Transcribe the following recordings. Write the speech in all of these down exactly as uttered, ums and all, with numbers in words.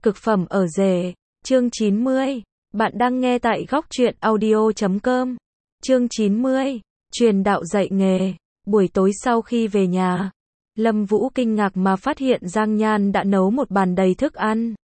Cực phẩm ở rể, chương chín mươi. Bạn đang nghe tại góc truyện audio chấm com. Chương chín mươi. Truyền đạo dạy nghề. Buổi tối sau khi về nhà, Lâm Vũ kinh ngạc mà phát hiện Giang Nhan đã nấu một bàn đầy thức ăn.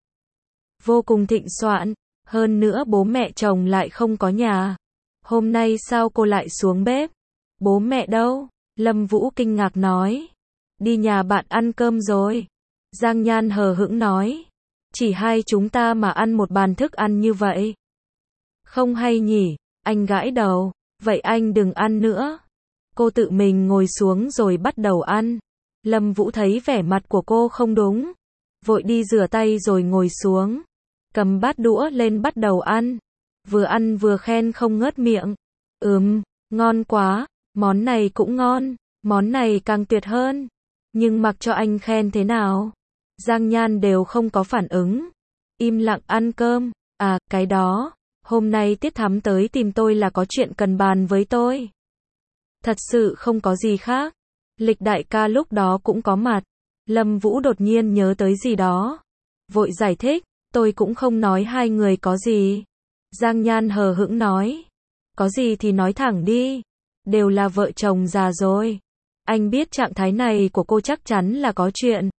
Vô cùng thịnh soạn, hơn nữa bố mẹ chồng lại không có nhà. Hôm nay sao cô lại xuống bếp? Bố mẹ đâu? Lâm Vũ kinh ngạc nói. Đi nhà bạn ăn cơm rồi. Giang Nhan hờ hững nói. Chỉ hai chúng ta mà ăn một bàn thức ăn như vậy. Không hay nhỉ, anh gãi đầu. Vậy anh đừng ăn nữa. Cô tự mình ngồi xuống rồi bắt đầu ăn. Lâm Vũ thấy vẻ mặt của cô không đúng. Vội đi rửa tay rồi ngồi xuống. Cầm bát đũa lên bắt đầu ăn. Vừa ăn vừa khen không ngớt miệng. Ừm, ngon quá, món này cũng ngon, món này càng tuyệt hơn. Nhưng mặc cho anh khen thế nào, Giang Nhan đều không có phản ứng. Im lặng ăn cơm. À, cái đó, hôm nay Tiết Thắm tới tìm tôi là có chuyện cần bàn với tôi. Thật sự không có gì khác. Lịch đại ca lúc đó cũng có mặt. Lâm Vũ đột nhiên nhớ tới gì đó. Vội giải thích, tôi cũng không nói hai người có gì. Giang Nhan hờ hững nói. Có gì thì nói thẳng đi. Đều là vợ chồng già rồi. Anh biết trạng thái này của cô chắc chắn là có chuyện.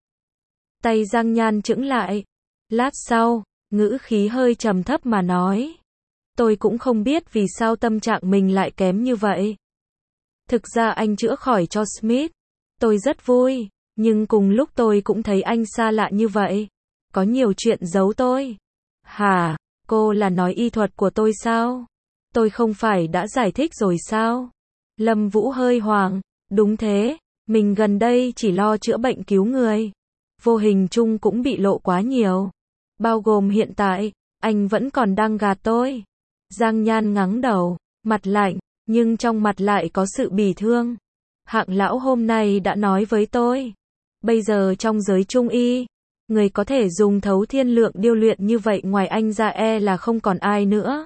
Tay Giang Nhan chững lại. Lát sau, ngữ khí hơi trầm thấp mà nói. Tôi cũng không biết vì sao tâm trạng mình lại kém như vậy. Thực ra anh chữa khỏi cho Smith. Tôi rất vui, nhưng cùng lúc tôi cũng thấy anh xa lạ như vậy. Có nhiều chuyện giấu tôi. Hả, cô là nói y thuật của tôi sao? Tôi không phải đã giải thích rồi sao? Lâm Vũ hơi hoảng. Đúng thế, mình gần đây chỉ lo chữa bệnh cứu người. Vô hình chung cũng bị lộ quá nhiều. Bao gồm hiện tại, anh vẫn còn đang gạt tôi. Giang Nhan ngắng đầu, mặt lạnh, nhưng trong mặt lại có sự bỉ thương. Hạng lão hôm nay đã nói với tôi. Bây giờ trong giới trung y, người có thể dùng thấu thiên lượng điêu luyện như vậy ngoài anh ra e là không còn ai nữa.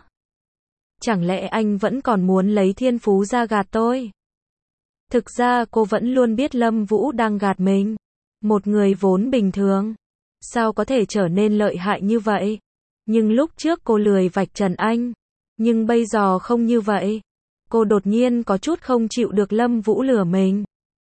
Chẳng lẽ anh vẫn còn muốn lấy thiên phú ra gạt tôi? Thực ra cô vẫn luôn biết Lâm Vũ đang gạt mình. Một người vốn bình thường, sao có thể trở nên lợi hại như vậy? Nhưng lúc trước cô lười vạch trần anh. Nhưng bây giờ không như vậy. Cô đột nhiên có chút không chịu được Lâm Vũ lừa mình.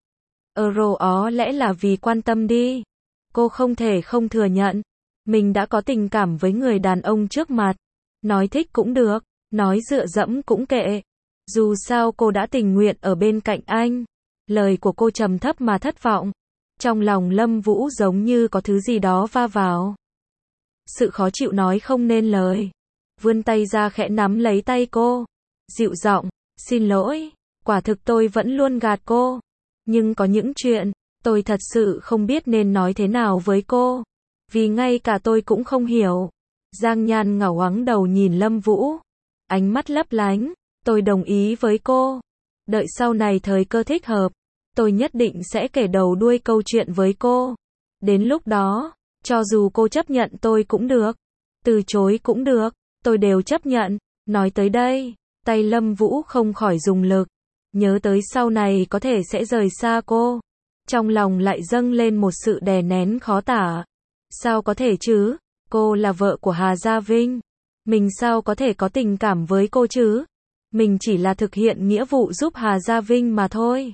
Ờ rồ ó lẽ là vì quan tâm đi. Cô không thể không thừa nhận. Mình đã có tình cảm với người đàn ông trước mặt. Nói thích cũng được, nói dựa dẫm cũng kệ. Dù sao cô đã tình nguyện ở bên cạnh anh. Lời của cô trầm thấp mà thất vọng. Trong lòng Lâm Vũ giống như có thứ gì đó va vào. Sự khó chịu nói không nên lời. Vươn tay ra khẽ nắm lấy tay cô. Dịu giọng, xin lỗi, quả thực tôi vẫn luôn gạt cô. Nhưng có những chuyện, tôi thật sự không biết nên nói thế nào với cô. Vì ngay cả tôi cũng không hiểu. Giang Nhan ngẩng ngoáng đầu nhìn Lâm Vũ. Ánh mắt lấp lánh, tôi đồng ý với cô. Đợi sau này thời cơ thích hợp, tôi nhất định sẽ kể đầu đuôi câu chuyện với cô. Đến lúc đó, cho dù cô chấp nhận tôi cũng được, từ chối cũng được, tôi đều chấp nhận. Nói tới đây, tay Lâm Vũ không khỏi dùng lực. Nhớ tới sau này có thể sẽ rời xa cô. Trong lòng lại dâng lên một sự đè nén khó tả. Sao có thể chứ? Cô là vợ của Hà Gia Vinh. Mình sao có thể có tình cảm với cô chứ? Mình chỉ là thực hiện nghĩa vụ giúp Hà Gia Vinh mà thôi.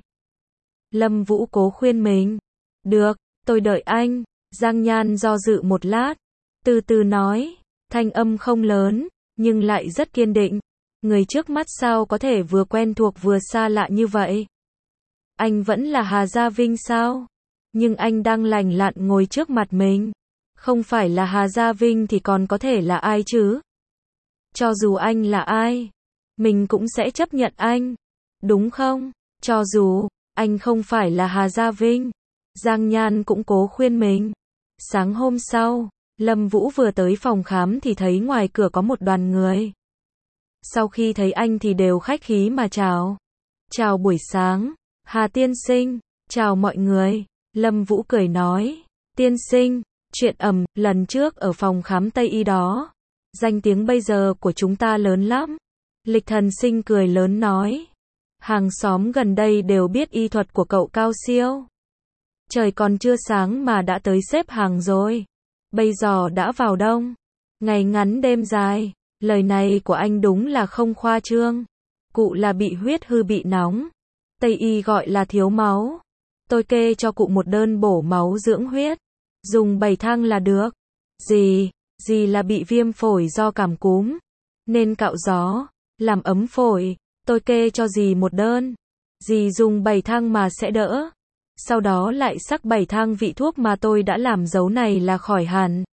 Lâm Vũ cố khuyên mình. Được, tôi đợi anh. Giang Nhan do dự một lát. Từ từ nói. Thanh âm không lớn, nhưng lại rất kiên định. Người trước mắt sao có thể vừa quen thuộc vừa xa lạ như vậy? Anh vẫn là Hà Gia Vinh sao? Nhưng anh đang lành lặn ngồi trước mặt mình. Không phải là Hà Gia Vinh thì còn có thể là ai chứ? Cho dù anh là ai, mình cũng sẽ chấp nhận anh. Đúng không? Cho dù anh không phải là Hà Gia Vinh. Giang Nhan cũng cố khuyên mình. Sáng hôm sau, Lâm Vũ vừa tới phòng khám thì thấy ngoài cửa có một đoàn người. Sau khi thấy anh thì đều khách khí mà chào. Chào buổi sáng, Hà tiên sinh. Chào mọi người. Lâm Vũ cười nói. Tiên sinh, chuyện ầm, lần trước ở phòng khám Tây Y đó. Danh tiếng bây giờ của chúng ta lớn lắm. Lịch Thần Sinh cười lớn nói. Hàng xóm gần đây đều biết y thuật của cậu cao siêu. Trời còn chưa sáng mà đã tới xếp hàng rồi. Bây giờ đã vào đông. Ngày ngắn đêm dài. Lời này của anh đúng là không khoa trương. Cụ là bị huyết hư bị nóng. Tây y gọi là thiếu máu. Tôi kê cho cụ một đơn bổ máu dưỡng huyết. Dùng bảy thang là được. Gì, gì là bị viêm phổi do cảm cúm. Nên cạo gió, làm ấm phổi. Tôi kê cho dì một đơn. Dì dùng bảy thang mà sẽ đỡ. Sau đó lại sắc bảy thang vị thuốc mà tôi đã làm dấu này là khỏi hẳn.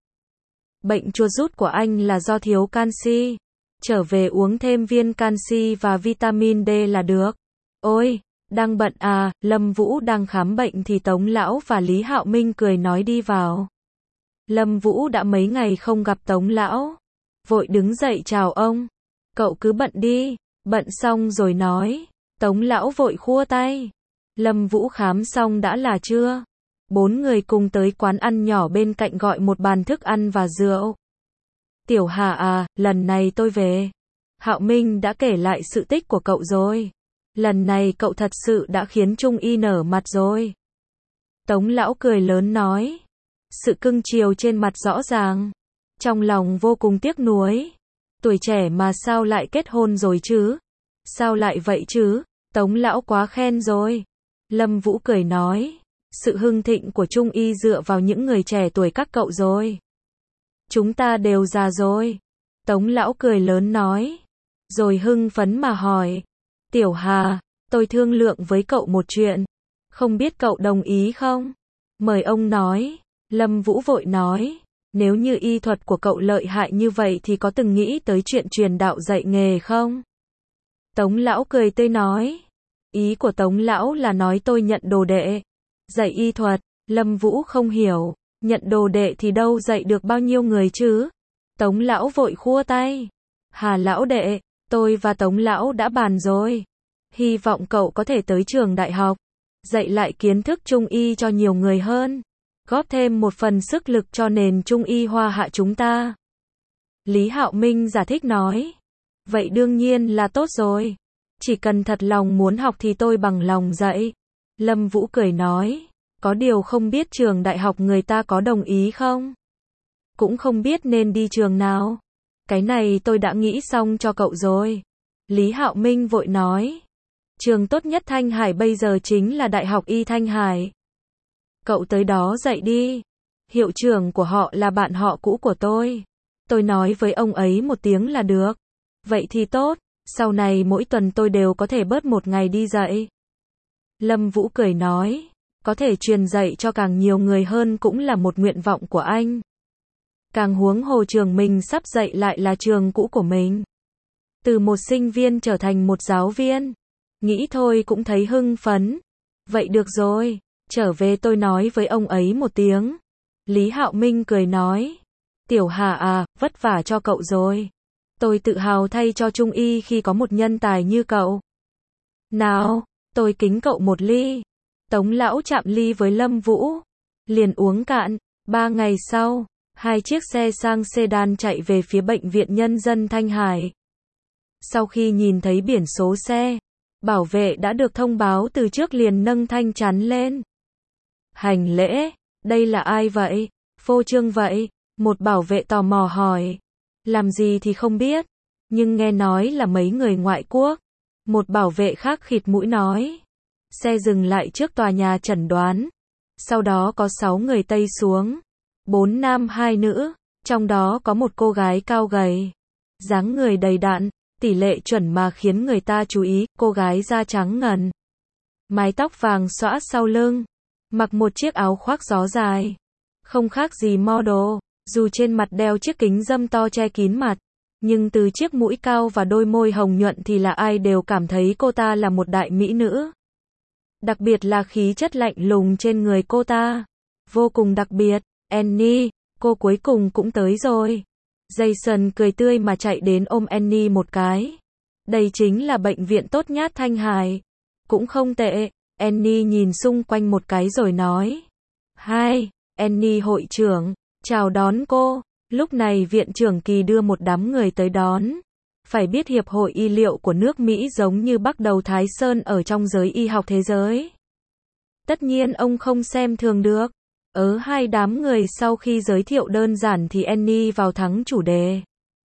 Bệnh chuột rút của anh là do thiếu canxi. Trở về uống thêm viên canxi và vitamin D là được. Ôi, đang bận à, Lâm Vũ đang khám bệnh thì Tống Lão và Lý Hạo Minh cười nói đi vào. Lâm Vũ đã mấy ngày không gặp Tống Lão. Vội đứng dậy chào ông. Cậu cứ bận đi, bận xong rồi nói. Tống Lão vội khua tay. Lâm Vũ khám xong đã là trưa. Bốn người cùng tới quán ăn nhỏ bên cạnh gọi một bàn thức ăn và rượu. Tiểu Hà à, lần này tôi về. Hạo Minh đã kể lại sự tích của cậu rồi. Lần này cậu thật sự đã khiến Trung Y nở mặt rồi. Tống Lão cười lớn nói. Sự cưng chiều trên mặt rõ ràng. Trong lòng vô cùng tiếc nuối. Tuổi trẻ mà sao lại kết hôn rồi chứ? Sao lại vậy chứ? Tống Lão quá khen rồi. Lâm Vũ cười nói. Sự hưng thịnh của Trung Y dựa vào những người trẻ tuổi các cậu rồi. Chúng ta đều già rồi. Tống Lão cười lớn nói. Rồi hưng phấn mà hỏi. Tiểu Hà, tôi thương lượng với cậu một chuyện. Không biết cậu đồng ý không? Mời ông nói. Lâm Vũ vội nói. Nếu như y thuật của cậu lợi hại như vậy thì có từng nghĩ tới chuyện truyền đạo dạy nghề không? Tống Lão cười tươi nói. Ý của Tống Lão là nói tôi nhận đồ đệ. Dạy y thuật. Lâm Vũ không hiểu. Nhận đồ đệ thì đâu dạy được bao nhiêu người chứ? Tống Lão vội khua tay. Hà Lão đệ, tôi và Tống Lão đã bàn rồi. Hy vọng cậu có thể tới trường đại học. Dạy lại kiến thức Trung Y cho nhiều người hơn. Góp thêm một phần sức lực cho nền Trung Y Hoa Hạ chúng ta. Lý Hạo Minh giải thích nói. Vậy đương nhiên là tốt rồi. Chỉ cần thật lòng muốn học thì tôi bằng lòng dạy. Lâm Vũ cười nói. Có điều không biết trường đại học người ta có đồng ý không? Cũng không biết nên đi trường nào. Cái này tôi đã nghĩ xong cho cậu rồi. Lý Hạo Minh vội nói. Trường tốt nhất Thanh Hải bây giờ chính là Đại học Y Thanh Hải. Cậu tới đó dạy đi. Hiệu trưởng của họ là bạn họ cũ của tôi. Tôi nói với ông ấy một tiếng là được. Vậy thì tốt, sau này mỗi tuần tôi đều có thể bớt một ngày đi dạy. Lâm Vũ cười nói. Có thể truyền dạy cho càng nhiều người hơn cũng là một nguyện vọng của anh. Càng huống hồ trường mình sắp dạy lại là trường cũ của mình. Từ một sinh viên trở thành một giáo viên. Nghĩ thôi cũng thấy hưng phấn. Vậy được rồi, trở về tôi nói với ông ấy một tiếng. Lý Hạo Minh cười nói. Tiểu Hà à, vất vả cho cậu rồi. Tôi tự hào thay cho Trung Y khi có một nhân tài như cậu. Nào, tôi kính cậu một ly. Tống Lão chạm ly với Lâm Vũ. Liền uống cạn. Ba ngày sau, hai chiếc xe sang sedan chạy về phía Bệnh viện Nhân dân Thanh Hải. Sau khi nhìn thấy biển số xe, bảo vệ đã được thông báo từ trước liền nâng thanh chắn lên. Hành lễ, đây là ai vậy? Phô trương vậy? Một bảo vệ tò mò hỏi. Làm gì thì không biết, nhưng nghe nói là mấy người ngoại quốc. Một bảo vệ khác khịt mũi nói. Xe dừng lại trước tòa nhà chẩn đoán. Sau đó có sáu người Tây xuống. Bốn nam hai nữ, trong đó có một cô gái cao gầy. Dáng người đầy đặn, tỷ lệ chuẩn mà khiến người ta chú ý, cô gái da trắng ngần. Mái tóc vàng xõa sau lưng. Mặc một chiếc áo khoác gió dài. Không khác gì model, dù trên mặt đeo chiếc kính râm to che kín mặt. Nhưng từ chiếc mũi cao và đôi môi hồng nhuận thì là ai đều cảm thấy cô ta là một đại mỹ nữ. Đặc biệt là khí chất lạnh lùng trên người cô ta. Vô cùng đặc biệt. Annie, cô cuối cùng cũng tới rồi. Jason cười tươi mà chạy đến ôm Annie một cái. Đây chính là bệnh viện tốt nhất Thanh Hải. Cũng không tệ. Annie nhìn xung quanh một cái rồi nói. Hi, Annie hội trưởng, chào đón cô. Lúc này viện trưởng Kỳ đưa một đám người tới đón. Phải biết Hiệp hội Y liệu của nước Mỹ giống như Bắc Đầu Thái Sơn ở trong giới y học thế giới. Tất nhiên ông không xem thường được. Ở hai đám người sau khi giới thiệu đơn giản thì Annie vào thắng chủ đề.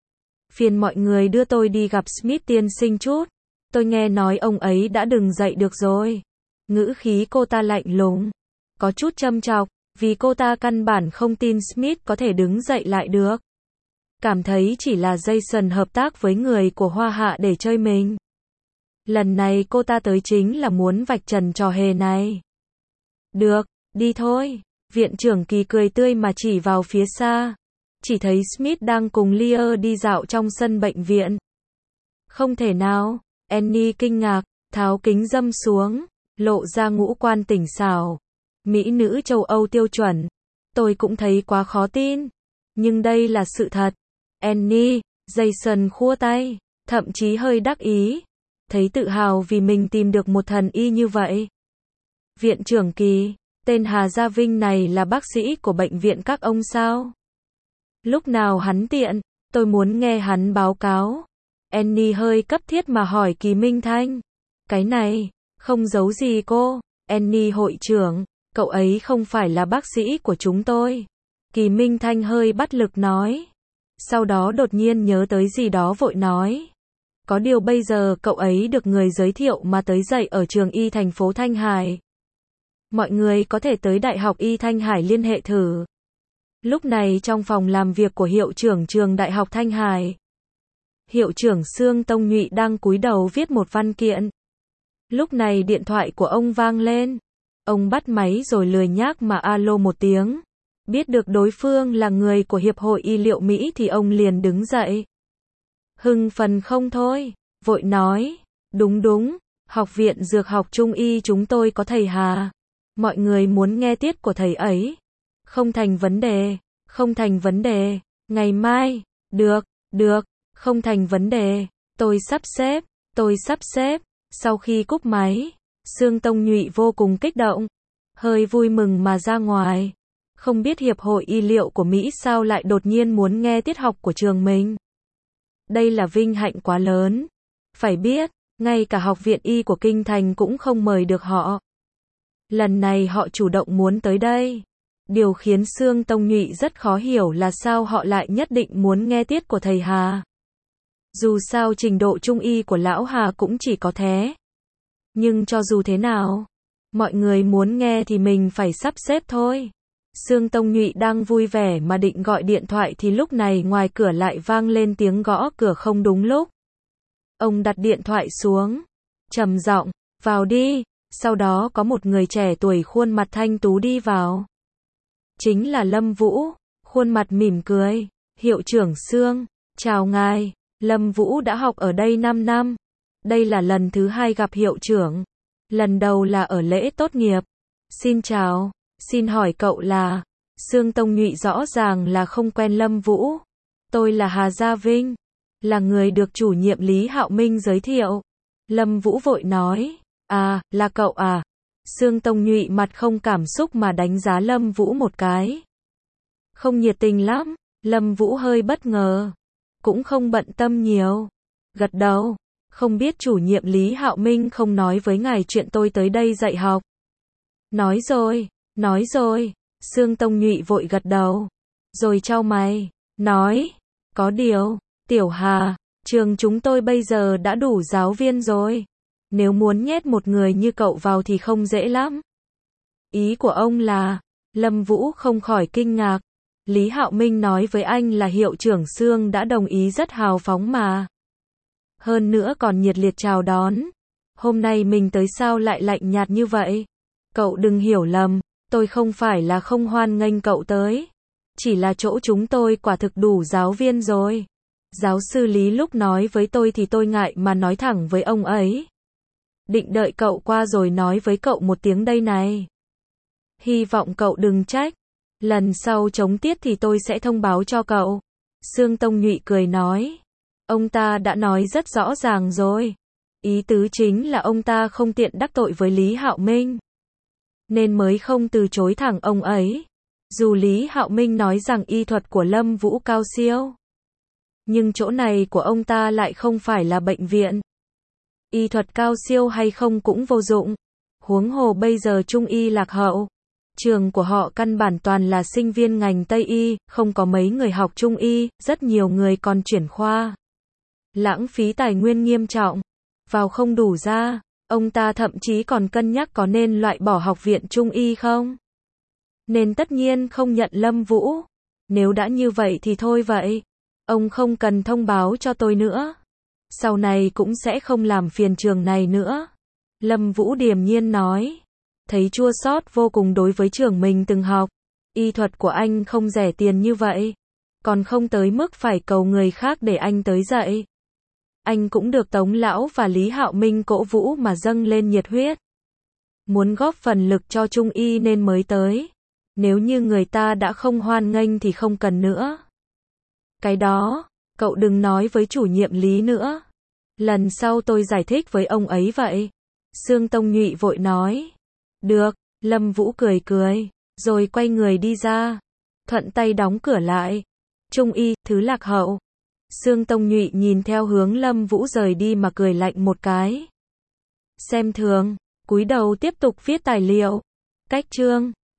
Phiền mọi người đưa tôi đi gặp Smith tiên sinh chút. Tôi nghe nói ông ấy đã đừng dậy được rồi. Ngữ khí cô ta lạnh lùng, có chút châm chọc, vì cô ta căn bản không tin Smith có thể đứng dậy lại được. Cảm thấy chỉ là Jason hợp tác với người của Hoa Hạ để chơi mình. Lần này cô ta tới chính là muốn vạch trần trò hề này. Được, đi thôi. Viện trưởng Kỳ cười tươi mà chỉ vào phía xa. Chỉ thấy Smith đang cùng Lear đi dạo trong sân bệnh viện. Không thể nào, Annie kinh ngạc, tháo kính râm xuống, lộ ra ngũ quan tỉnh xảo. Mỹ nữ châu Âu tiêu chuẩn. Tôi cũng thấy quá khó tin. Nhưng đây là sự thật. Annie, Jason khua tay, thậm chí hơi đắc ý. Thấy tự hào vì mình tìm được một thần y như vậy. Viện trưởng Kỳ, tên Hà Gia Vinh này là bác sĩ của bệnh viện các ông sao? Lúc nào hắn tiện, tôi muốn nghe hắn báo cáo. Annie hơi cấp thiết mà hỏi Kỳ Minh Thanh. Cái này, không giấu gì cô. Annie hội trưởng, cậu ấy không phải là bác sĩ của chúng tôi. Kỳ Minh Thanh hơi bất lực nói. Sau đó đột nhiên nhớ tới gì đó vội nói. Có điều bây giờ cậu ấy được người giới thiệu mà tới dạy ở trường y thành phố Thanh Hải. Mọi người có thể tới Đại học Y Thanh Hải liên hệ thử. Lúc này trong phòng làm việc của hiệu trưởng trường Đại học Thanh Hải, hiệu trưởng Sương Tông Nhụy đang cúi đầu viết một văn kiện. Lúc này điện thoại của ông vang lên. Ông bắt máy rồi lười nhác mà alo một tiếng. Biết được đối phương là người của Hiệp hội Y liệu Mỹ thì ông liền đứng dậy. Hưng phấn không thôi, vội nói. Đúng đúng, Học viện Dược học Trung y chúng tôi có thầy Hà. Mọi người muốn nghe tiết của thầy ấy. Không thành vấn đề, không thành vấn đề. Ngày mai, được, được, không thành vấn đề. Tôi sắp xếp, tôi sắp xếp. Sau khi cúp máy, Sương Tông Nhụy vô cùng kích động. Hơi vui mừng mà ra ngoài. Không biết Hiệp hội Y liệu của Mỹ sao lại đột nhiên muốn nghe tiết học của trường mình. Đây là vinh hạnh quá lớn. Phải biết, ngay cả Học viện Y của Kinh Thành cũng không mời được họ. Lần này họ chủ động muốn tới đây. Điều khiến Sương Tông Nhụy rất khó hiểu là sao họ lại nhất định muốn nghe tiết của thầy Hà. Dù sao trình độ trung y của lão Hà cũng chỉ có thế. Nhưng cho dù thế nào, mọi người muốn nghe thì mình phải sắp xếp thôi. Sương Tông Nhụy đang vui vẻ mà định gọi điện thoại thì lúc này ngoài cửa lại vang lên tiếng gõ cửa không đúng lúc. Ông đặt điện thoại xuống, trầm giọng, vào đi. Sau đó có một người trẻ tuổi khuôn mặt thanh tú đi vào. Chính là Lâm Vũ, khuôn mặt mỉm cười. Hiệu trưởng Sương, chào ngài. Lâm Vũ đã học ở đây năm năm. Đây là lần thứ hai gặp hiệu trưởng. Lần đầu là ở lễ tốt nghiệp. Xin chào, xin hỏi cậu là... Sương Tông Nhụy rõ ràng là không quen Lâm Vũ. Tôi là Hà Gia Vinh, là người được chủ nhiệm Lý Hạo Minh giới thiệu. Lâm Vũ vội nói, à, là cậu à. Sương Tông Nhụy mặt không cảm xúc mà đánh giá Lâm Vũ một cái. Không nhiệt tình lắm. Lâm Vũ hơi bất ngờ. Cũng không bận tâm nhiều. Gật đầu. Không biết chủ nhiệm Lý Hạo Minh không nói với ngài chuyện tôi tới đây dạy học. Nói rồi, nói rồi. Sương Tông Nhụy vội gật đầu. Rồi chau mày, nói. Có điều, Tiểu Hà, trường chúng tôi bây giờ đã đủ giáo viên rồi. Nếu muốn nhét một người như cậu vào thì không dễ lắm. Ý của ông là, Lâm Vũ không khỏi kinh ngạc. Lý Hạo Minh nói với anh là hiệu trưởng Sương đã đồng ý rất hào phóng mà. Hơn nữa còn nhiệt liệt chào đón. Hôm nay mình tới sao lại lạnh nhạt như vậy? Cậu đừng hiểu lầm, tôi không phải là không hoan nghênh cậu tới. Chỉ là chỗ chúng tôi quả thực đủ giáo viên rồi. Giáo sư Lý lúc nói với tôi thì tôi ngại mà nói thẳng với ông ấy. Định đợi cậu qua rồi nói với cậu một tiếng đây này. Hy vọng cậu đừng trách. Lần sau chống tiết thì tôi sẽ thông báo cho cậu. Sương Tông Nhụy cười nói. Ông ta đã nói rất rõ ràng rồi. Ý tứ chính là ông ta không tiện đắc tội với Lý Hạo Minh. Nên mới không từ chối thẳng ông ấy. Dù Lý Hạo Minh nói rằng y thuật của Lâm Vũ cao siêu. Nhưng chỗ này của ông ta lại không phải là bệnh viện. Y thuật cao siêu hay không cũng vô dụng. Huống hồ bây giờ Trung y lạc hậu. Trường của họ căn bản toàn là sinh viên ngành Tây y, không có mấy người học Trung y, rất nhiều người còn chuyển khoa. Lãng phí tài nguyên nghiêm trọng. Vào không đủ ra, ông ta thậm chí còn cân nhắc có nên loại bỏ học viện Trung y không? Nên tất nhiên không nhận Lâm Vũ. Nếu đã như vậy thì thôi vậy. Ông không cần thông báo cho tôi nữa. Sau này cũng sẽ không làm phiền trường này nữa. Lâm Vũ điềm nhiên nói. Thấy chua xót vô cùng đối với trường mình từng học. Y thuật của anh không rẻ tiền như vậy. Còn không tới mức phải cầu người khác để anh tới dạy. Anh cũng được Tống Lão và Lý Hạo Minh cổ vũ mà dâng lên nhiệt huyết. Muốn góp phần lực cho Trung y nên mới tới. Nếu như người ta đã không hoan nghênh thì không cần nữa. Cái đó, cậu đừng nói với chủ nhiệm Lý nữa. Lần sau tôi giải thích với ông ấy vậy. Sương Tông Nhụy vội nói. Được, Lâm Vũ cười cười, rồi quay người đi ra. Thuận tay đóng cửa lại. Trung y, thứ lạc hậu. Sương Tông Nhụy nhìn theo hướng Lâm Vũ rời đi mà cười lạnh một cái. Xem thường, cúi đầu tiếp tục viết tài liệu. Cách chương